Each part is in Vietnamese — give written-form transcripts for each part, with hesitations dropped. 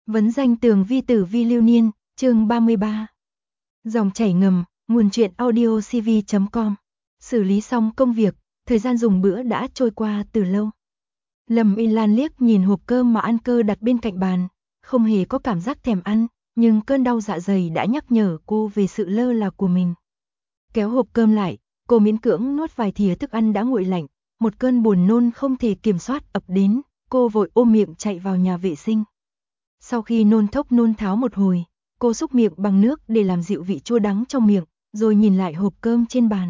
Vấn danh tường vi tử vi lưu niên, chương 33. Dòng chảy ngầm, nguồn truyện audio cv.com. Xử lý xong công việc, thời gian dùng bữa đã trôi qua từ lâu. Lâm Y Lan liếc nhìn hộp cơm mà An Cơ đặt bên cạnh bàn, không hề có cảm giác thèm ăn, nhưng cơn đau dạ dày đã nhắc nhở cô về sự lơ là của mình. Kéo hộp cơm lại, cô miễn cưỡng nuốt vài thìa thức ăn đã nguội lạnh, một cơn buồn nôn không thể kiểm soát ập đến, cô vội ôm miệng chạy vào nhà vệ sinh. Sau khi nôn thốc nôn tháo một hồi, cô xúc miệng bằng nước để làm dịu vị chua đắng trong miệng, rồi nhìn lại hộp cơm trên bàn.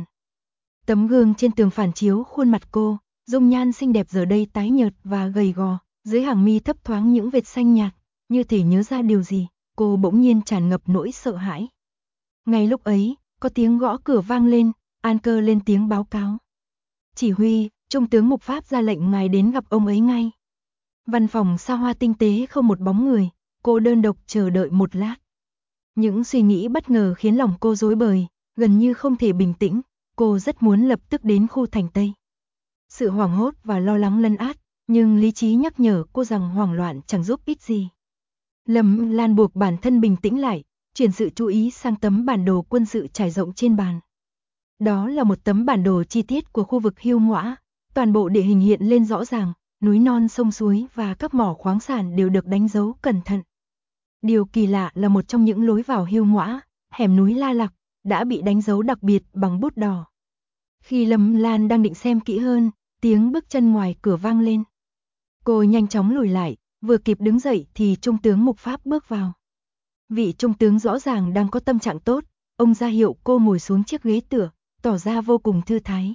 Tấm gương trên tường phản chiếu khuôn mặt cô, dung nhan xinh đẹp giờ đây tái nhợt và gầy gò, dưới hàng mi thấp thoáng những vệt xanh nhạt, như thể nhớ ra điều gì, cô bỗng nhiên tràn ngập nỗi sợ hãi. Ngay lúc ấy, có tiếng gõ cửa vang lên, An Cơ lên tiếng báo cáo. Chỉ huy, Trung tướng Mục Pháp ra lệnh ngài đến gặp ông ấy ngay. Văn phòng xa hoa tinh tế không một bóng người, cô đơn độc chờ đợi một lát. Những suy nghĩ bất ngờ khiến lòng cô rối bời, gần như không thể bình tĩnh, cô rất muốn lập tức đến khu thành Tây. Sự hoảng hốt và lo lắng lấn át, nhưng lý trí nhắc nhở cô rằng hoảng loạn chẳng giúp ích gì. Lâm Lan buộc bản thân bình tĩnh lại, chuyển sự chú ý sang tấm bản đồ quân sự trải rộng trên bàn. Đó là một tấm bản đồ chi tiết của khu vực Hiêu Ngõa, toàn bộ địa hình hiện lên rõ ràng, núi non sông suối và các mỏ khoáng sản đều được đánh dấu cẩn thận. Điều kỳ lạ là một trong những lối vào Hiêu Ngõa, hẻm núi La Lặc, đã bị đánh dấu đặc biệt bằng bút đỏ. Khi Lâm Lan đang định xem kỹ hơn, tiếng bước chân ngoài cửa vang lên. Cô nhanh chóng lùi lại, vừa kịp đứng dậy thì Trung tướng Mục Pháp bước vào. Vị Trung tướng rõ ràng đang có tâm trạng tốt, ông ra hiệu cô ngồi xuống chiếc ghế tựa, tỏ ra vô cùng thư thái.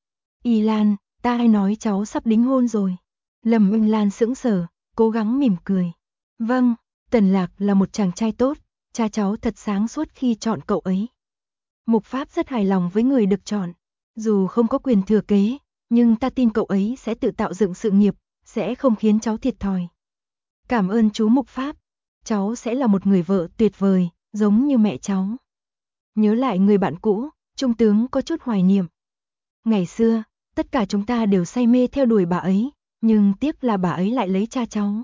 Y Lan, ta hay nói cháu sắp đính hôn rồi. Lâm Y Lan sững sờ, cố gắng mỉm cười. Vâng, Tần Lạc là một chàng trai tốt, cha cháu thật sáng suốt khi chọn cậu ấy. Mục Pháp rất hài lòng với người được chọn. Dù không có quyền thừa kế, nhưng ta tin cậu ấy sẽ tự tạo dựng sự nghiệp, sẽ không khiến cháu thiệt thòi. Cảm ơn chú Mục Pháp, cháu sẽ là một người vợ tuyệt vời, giống như mẹ cháu. Nhớ lại người bạn cũ, Trung tướng có chút hoài niệm. Ngày xưa, tất cả chúng ta đều say mê theo đuổi bà ấy, nhưng tiếc là bà ấy lại lấy cha cháu.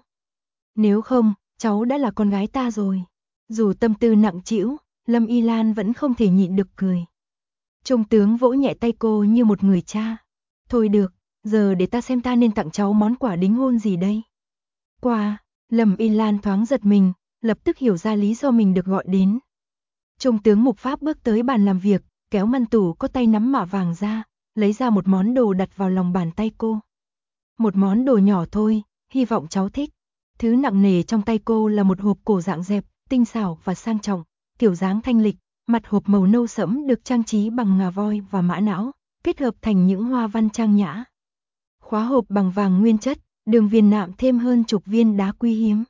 Nếu không, cháu đã là con gái ta rồi. Dù tâm tư nặng trĩu, Lâm Y Lan vẫn không thể nhịn được cười. Trung tướng vỗ nhẹ tay cô như một người cha. Thôi được, giờ để ta xem ta nên tặng cháu món quà đính hôn gì đây. Quà, Lâm Y Lan thoáng giật mình, lập tức hiểu ra lý do mình được gọi đến. Trung tướng Mục Pháp bước tới bàn làm việc, kéo ngăn tủ có tay nắm mạ vàng ra, lấy ra một món đồ đặt vào lòng bàn tay cô. Một món đồ nhỏ thôi, hy vọng cháu thích. Thứ nặng nề trong tay cô là một hộp cổ dạng dẹp, tinh xảo và sang trọng, kiểu dáng thanh lịch, mặt hộp màu nâu sẫm được trang trí bằng ngà voi và mã não, kết hợp thành những hoa văn trang nhã. Khóa hộp bằng vàng nguyên chất, đường viền nạm thêm hơn chục viên đá quý hiếm.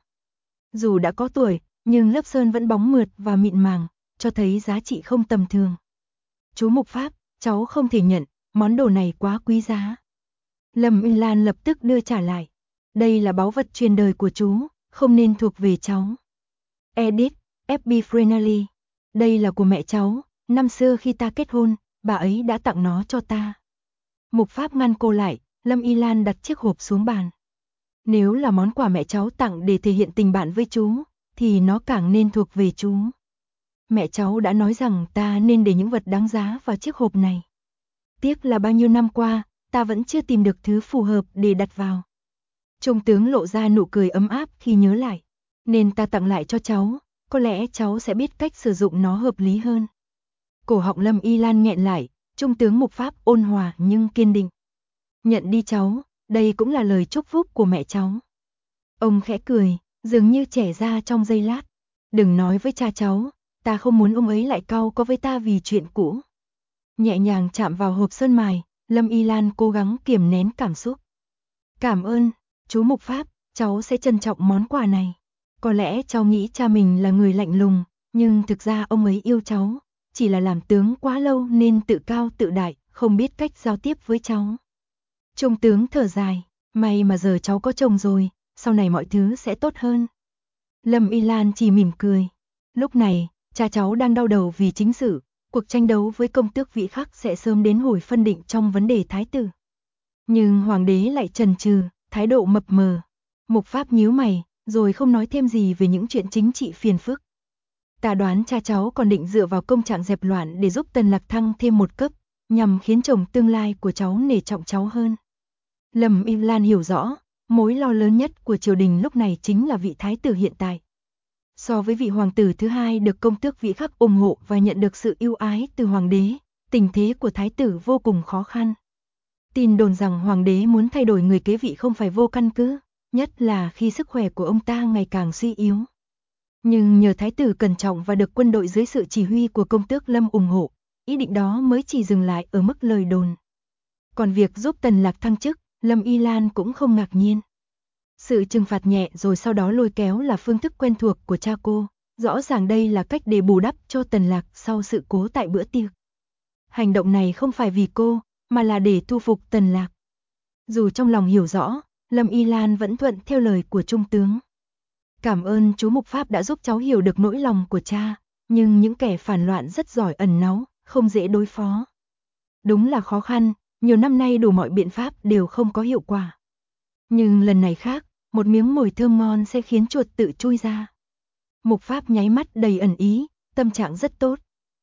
Dù đã có tuổi, nhưng lớp sơn vẫn bóng mượt và mịn màng, cho thấy giá trị không tầm thường. Chú Mục Pháp, cháu không thể nhận, món đồ này quá quý giá. Lâm Y Lan lập tức đưa trả lại. Đây là báu vật truyền đời của chú, không nên thuộc về cháu. Edit, FB Friendly. Đây là của mẹ cháu, năm xưa khi ta kết hôn, bà ấy đã tặng nó cho ta. Mục Pháp ngăn cô lại, Lâm Y Lan đặt chiếc hộp xuống bàn. Nếu là món quà mẹ cháu tặng để thể hiện tình bạn với chú, thì nó càng nên thuộc về chú. Mẹ cháu đã nói rằng ta nên để những vật đáng giá vào chiếc hộp này. Tiếc là bao nhiêu năm qua, ta vẫn chưa tìm được thứ phù hợp để đặt vào. Trung tướng lộ ra nụ cười ấm áp khi nhớ lại. Nên ta tặng lại cho cháu, có lẽ cháu sẽ biết cách sử dụng nó hợp lý hơn. Cổ họng Lâm Y Lan nghẹn lại, Trung tướng Mục Pháp ôn hòa nhưng kiên định. Nhận đi cháu, đây cũng là lời chúc phúc của mẹ cháu. Ông khẽ cười, dường như trẻ ra trong giây lát. Đừng nói với cha cháu, ta không muốn ông ấy lại cau có với ta vì chuyện cũ. Nhẹ nhàng chạm vào hộp sơn mài, Lâm Y Lan cố gắng kiềm nén cảm xúc. Cảm ơn, chú Mục Pháp, cháu sẽ trân trọng món quà này. Có lẽ cháu nghĩ cha mình là người lạnh lùng, nhưng thực ra ông ấy yêu cháu, chỉ là làm tướng quá lâu nên tự cao tự đại, không biết cách giao tiếp với cháu. Trung tướng thở dài, may mà giờ cháu có chồng rồi, sau này mọi thứ sẽ tốt hơn. Lâm Y Lan chỉ mỉm cười. Lúc này, cha cháu đang đau đầu vì chính sự, cuộc tranh đấu với công tước Vĩ Khắc sẽ sớm đến hồi phân định trong vấn đề thái tử. Nhưng hoàng đế lại chần chừ, thái độ mập mờ. Mục Pháp nhíu mày, rồi không nói thêm gì về những chuyện chính trị phiền phức. Ta đoán cha cháu còn định dựa vào công trạng dẹp loạn để giúp Tần Lạc thăng thêm một cấp, nhằm khiến chồng tương lai của cháu nể trọng cháu hơn. Lâm Y Lan hiểu rõ, mối lo lớn nhất của triều đình lúc này chính là vị thái tử hiện tại. So với vị hoàng tử thứ hai được công tước Vĩ Khắc ủng hộ và nhận được sự ưu ái từ hoàng đế, tình thế của thái tử vô cùng khó khăn. Tin đồn rằng hoàng đế muốn thay đổi người kế vị không phải vô căn cứ, nhất là khi sức khỏe của ông ta ngày càng suy yếu. Nhưng nhờ thái tử cẩn trọng và được quân đội dưới sự chỉ huy của công tước Lâm ủng hộ, ý định đó mới chỉ dừng lại ở mức lời đồn. Còn việc giúp Tần Lạc thăng chức, Lâm Y Lan cũng không ngạc nhiên. Sự trừng phạt nhẹ rồi sau đó lôi kéo là phương thức quen thuộc của cha cô, rõ ràng đây là cách để bù đắp cho Tần Lạc sau sự cố tại bữa tiệc. Hành động này không phải vì cô, mà là để thu phục Tần Lạc. Dù trong lòng hiểu rõ, Lâm Y Lan vẫn thuận theo lời của trung tướng. Cảm ơn chú Mục Pháp đã giúp cháu hiểu được nỗi lòng của cha, nhưng những kẻ phản loạn rất giỏi ẩn náu, không dễ đối phó. Đúng là khó khăn, nhiều năm nay đủ mọi biện pháp đều không có hiệu quả. Nhưng lần này khác, một miếng mồi thơm ngon sẽ khiến chuột tự chui ra. Mục Pháp nháy mắt đầy ẩn ý, tâm trạng rất tốt.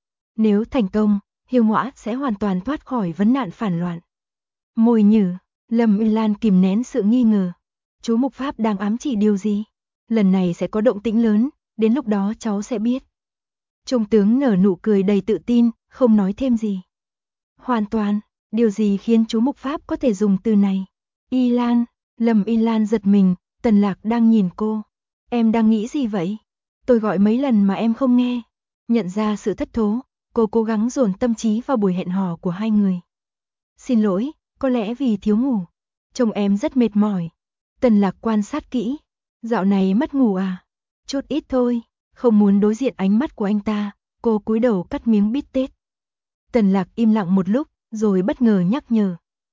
Nếu thành công, Hiêu Ngõa sẽ hoàn toàn thoát khỏi vấn nạn phản loạn. Mồi nhử, Lâm Y Lan kìm nén sự nghi ngờ. Chú Mục Pháp đang ám chỉ điều gì? Lần này sẽ có động tĩnh lớn, đến lúc đó cháu sẽ biết. Trung tướng nở nụ cười đầy tự tin, không nói thêm gì. Hoàn toàn, điều gì khiến chú Mục Pháp có thể dùng từ này? Y Lan, Lâm Y Lan giật mình, Tần Lạc đang nhìn cô. Em đang nghĩ gì vậy? Tôi gọi mấy lần mà em không nghe. Nhận ra sự thất thố, cô cố gắng dồn tâm trí vào buổi hẹn hò của hai người. Xin lỗi, có lẽ vì thiếu ngủ. Trông em rất mệt mỏi. Tần Lạc quan sát kỹ. Dạo này mất ngủ à? Chút ít thôi. Không muốn đối diện ánh mắt của anh ta, cô cúi đầu cắt miếng bít tết. Tần Lạc im lặng một lúc, rồi bất ngờ nhắc nhở.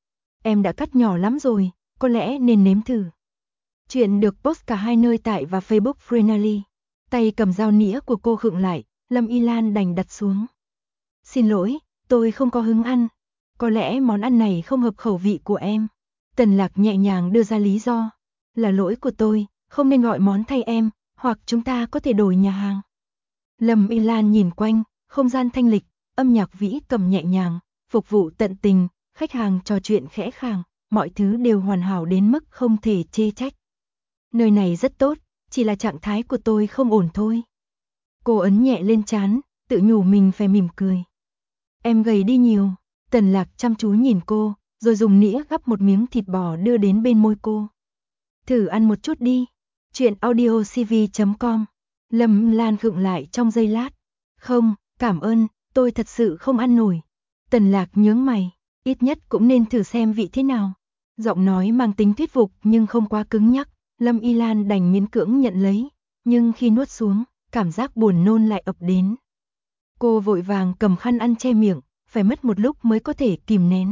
Em đã cắt nhỏ lắm rồi, có lẽ nên nếm thử. Chuyện được post cả hai nơi tại và Facebook Freenally. Tay cầm dao nĩa của cô khựng lại, Lâm Y Lan đành đặt xuống. Xin lỗi, tôi không có hứng ăn. Có lẽ món ăn này không hợp khẩu vị của em. Tần Lạc nhẹ nhàng đưa ra lý do. Là lỗi của tôi, không nên gọi món thay em, hoặc chúng ta có thể đổi nhà hàng. Lâm Y Lan nhìn quanh, không gian thanh lịch, âm nhạc vĩ cầm nhẹ nhàng, phục vụ tận tình, khách hàng trò chuyện khẽ khàng, mọi thứ đều hoàn hảo đến mức không thể chê trách. Nơi này rất tốt, chỉ là trạng thái của tôi không ổn thôi. Cô ấn nhẹ lên trán, tự nhủ mình phải mỉm cười. Em gầy đi nhiều. Tần Lạc chăm chú nhìn cô, rồi dùng nĩa gắp một miếng thịt bò đưa đến bên môi cô. Thử ăn một chút đi. Chuyện audiocv.com. Lâm Lan khựng lại trong giây lát. Không, cảm ơn, tôi thật sự không ăn nổi. Tần Lạc nhướng mày, ít nhất cũng nên thử xem vị thế nào. Giọng nói mang tính thuyết phục nhưng không quá cứng nhắc, Lâm Y Lan đành miễn cưỡng nhận lấy, nhưng khi nuốt xuống, cảm giác buồn nôn lại ập đến. Cô vội vàng cầm khăn ăn che miệng, phải mất một lúc mới có thể kìm nén.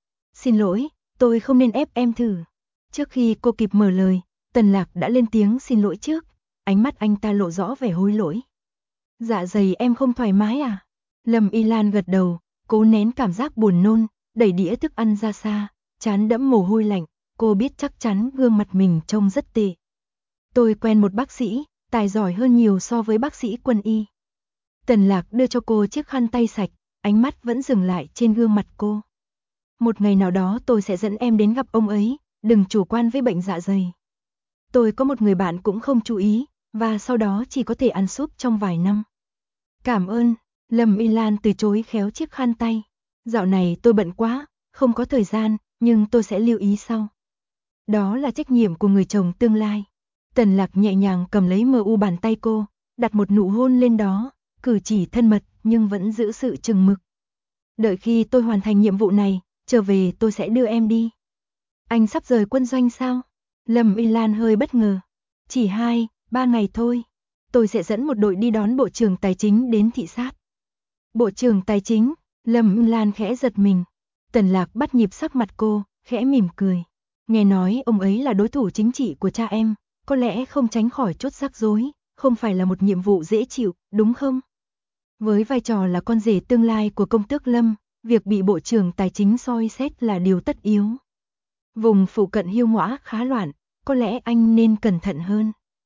Xin lỗi, tôi không nên ép em thử. Trước khi cô kịp mở lời, Tần Lạc đã lên tiếng xin lỗi trước, ánh mắt anh ta lộ rõ vẻ hối lỗi. Dạ dày em không thoải mái à? Lâm Y Lan gật đầu, cố nén cảm giác buồn nôn, đẩy đĩa thức ăn ra xa, trán đẫm mồ hôi lạnh, cô biết chắc chắn gương mặt mình trông rất tệ. Tôi quen một bác sĩ, tài giỏi hơn nhiều so với bác sĩ quân y. Tần Lạc đưa cho cô chiếc khăn tay sạch, ánh mắt vẫn dừng lại trên gương mặt cô. Một ngày nào đó tôi sẽ dẫn em đến gặp ông ấy, đừng chủ quan với bệnh dạ dày. Tôi có một người bạn cũng không chú ý, và sau đó chỉ có thể ăn súp trong vài năm. Cảm ơn, Lâm Y Lan từ chối khéo chiếc khăn tay. Dạo này tôi bận quá, không có thời gian, nhưng tôi sẽ lưu ý sau. Đó là trách nhiệm của người chồng tương lai. Tần Lạc nhẹ nhàng cầm lấy mờ u bàn tay cô, đặt một nụ hôn lên đó, cử chỉ thân mật nhưng vẫn giữ sự chừng mực. Đợi khi tôi hoàn thành nhiệm vụ này, trở về tôi sẽ đưa em đi. Anh sắp rời quân doanh sao? Lâm Y Lan hơi bất ngờ. Chỉ 2-3 ngày thôi. Tôi sẽ dẫn một đội đi đón Bộ trưởng Tài chính đến thị sát. Bộ trưởng Tài chính? Lâm Y Lan khẽ giật mình. Tần Lạc bắt nhịp sắc mặt cô, khẽ mỉm cười. Nghe nói ông ấy là đối thủ chính trị của cha em, có lẽ không tránh khỏi chút rắc rối, không phải là một nhiệm vụ dễ chịu, đúng không? Với vai trò là con rể tương lai của công tước Lâm, việc bị Bộ trưởng Tài chính soi xét là điều tất yếu. Vùng phụ cận Hiêu Ngõa khá loạn, có lẽ anh nên cẩn thận hơn.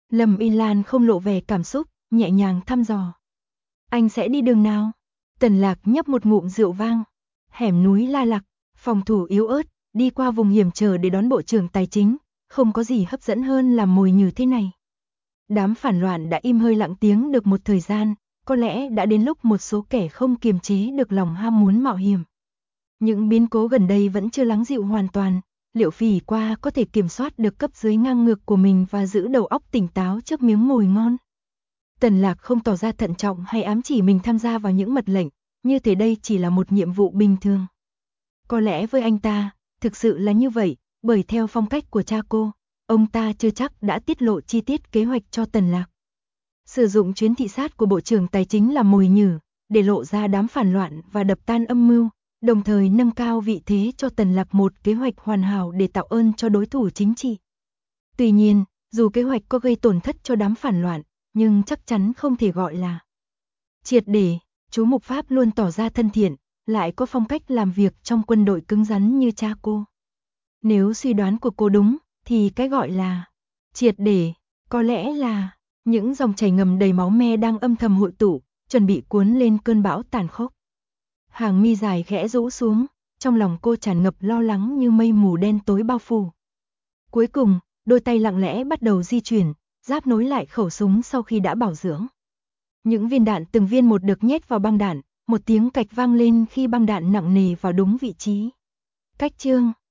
Lâm Y Lan không lộ vẻ cảm xúc, nhẹ nhàng thăm dò. Anh sẽ đi đường nào? Tần Lạc nhấp một ngụm rượu vang. Hẻm núi La Lạc, phòng thủ yếu ớt, đi qua vùng hiểm trở để đón bộ trưởng tài chính, không có gì hấp dẫn hơn làm mồi nhử thế này. Đám phản loạn đã im hơi lặng tiếng được một thời gian, có lẽ đã đến lúc một số kẻ không kiềm chế được lòng ham muốn mạo hiểm. Những biến cố gần đây vẫn chưa lắng dịu hoàn toàn, Liệu Phỉ qua có thể kiểm soát được cấp dưới ngang ngược của mình và giữ đầu óc tỉnh táo trước miếng mồi ngon. Tần Lạc không tỏ ra thận trọng hay ám chỉ mình tham gia vào những mật lệnh, như thế đây chỉ là một nhiệm vụ bình thường. Có lẽ với anh ta, thực sự là như vậy, bởi theo phong cách của cha cô, ông ta chưa chắc đã tiết lộ chi tiết kế hoạch cho Tần Lạc. Sử dụng chuyến thị sát của Bộ trưởng Tài chính làm mồi nhử, để lộ ra đám phản loạn và đập tan âm mưu, đồng thời nâng cao vị thế cho Tần Lạc một kế hoạch hoàn hảo để tạo ơn cho đối thủ chính trị. Tuy nhiên, dù kế hoạch có gây tổn thất cho đám phản loạn, nhưng chắc chắn không thể gọi là triệt để. Chú Mục Pháp luôn tỏ ra thân thiện, lại có phong cách làm việc trong quân đội cứng rắn như cha cô. Nếu suy đoán của cô đúng, thì cái gọi là triệt để, có lẽ là những dòng chảy ngầm đầy máu me đang âm thầm hội tụ, chuẩn bị cuốn lên cơn bão tàn khốc. Hàng mi dài khẽ rũ xuống, trong lòng cô tràn ngập lo lắng như mây mù đen tối bao phủ. Cuối cùng, đôi tay lặng lẽ bắt đầu di chuyển, giáp nối lại khẩu súng sau khi đã bảo dưỡng. Những viên đạn từng viên một được nhét vào băng đạn, một tiếng cạch vang lên khi băng đạn nặng nề vào đúng vị trí. Cách chương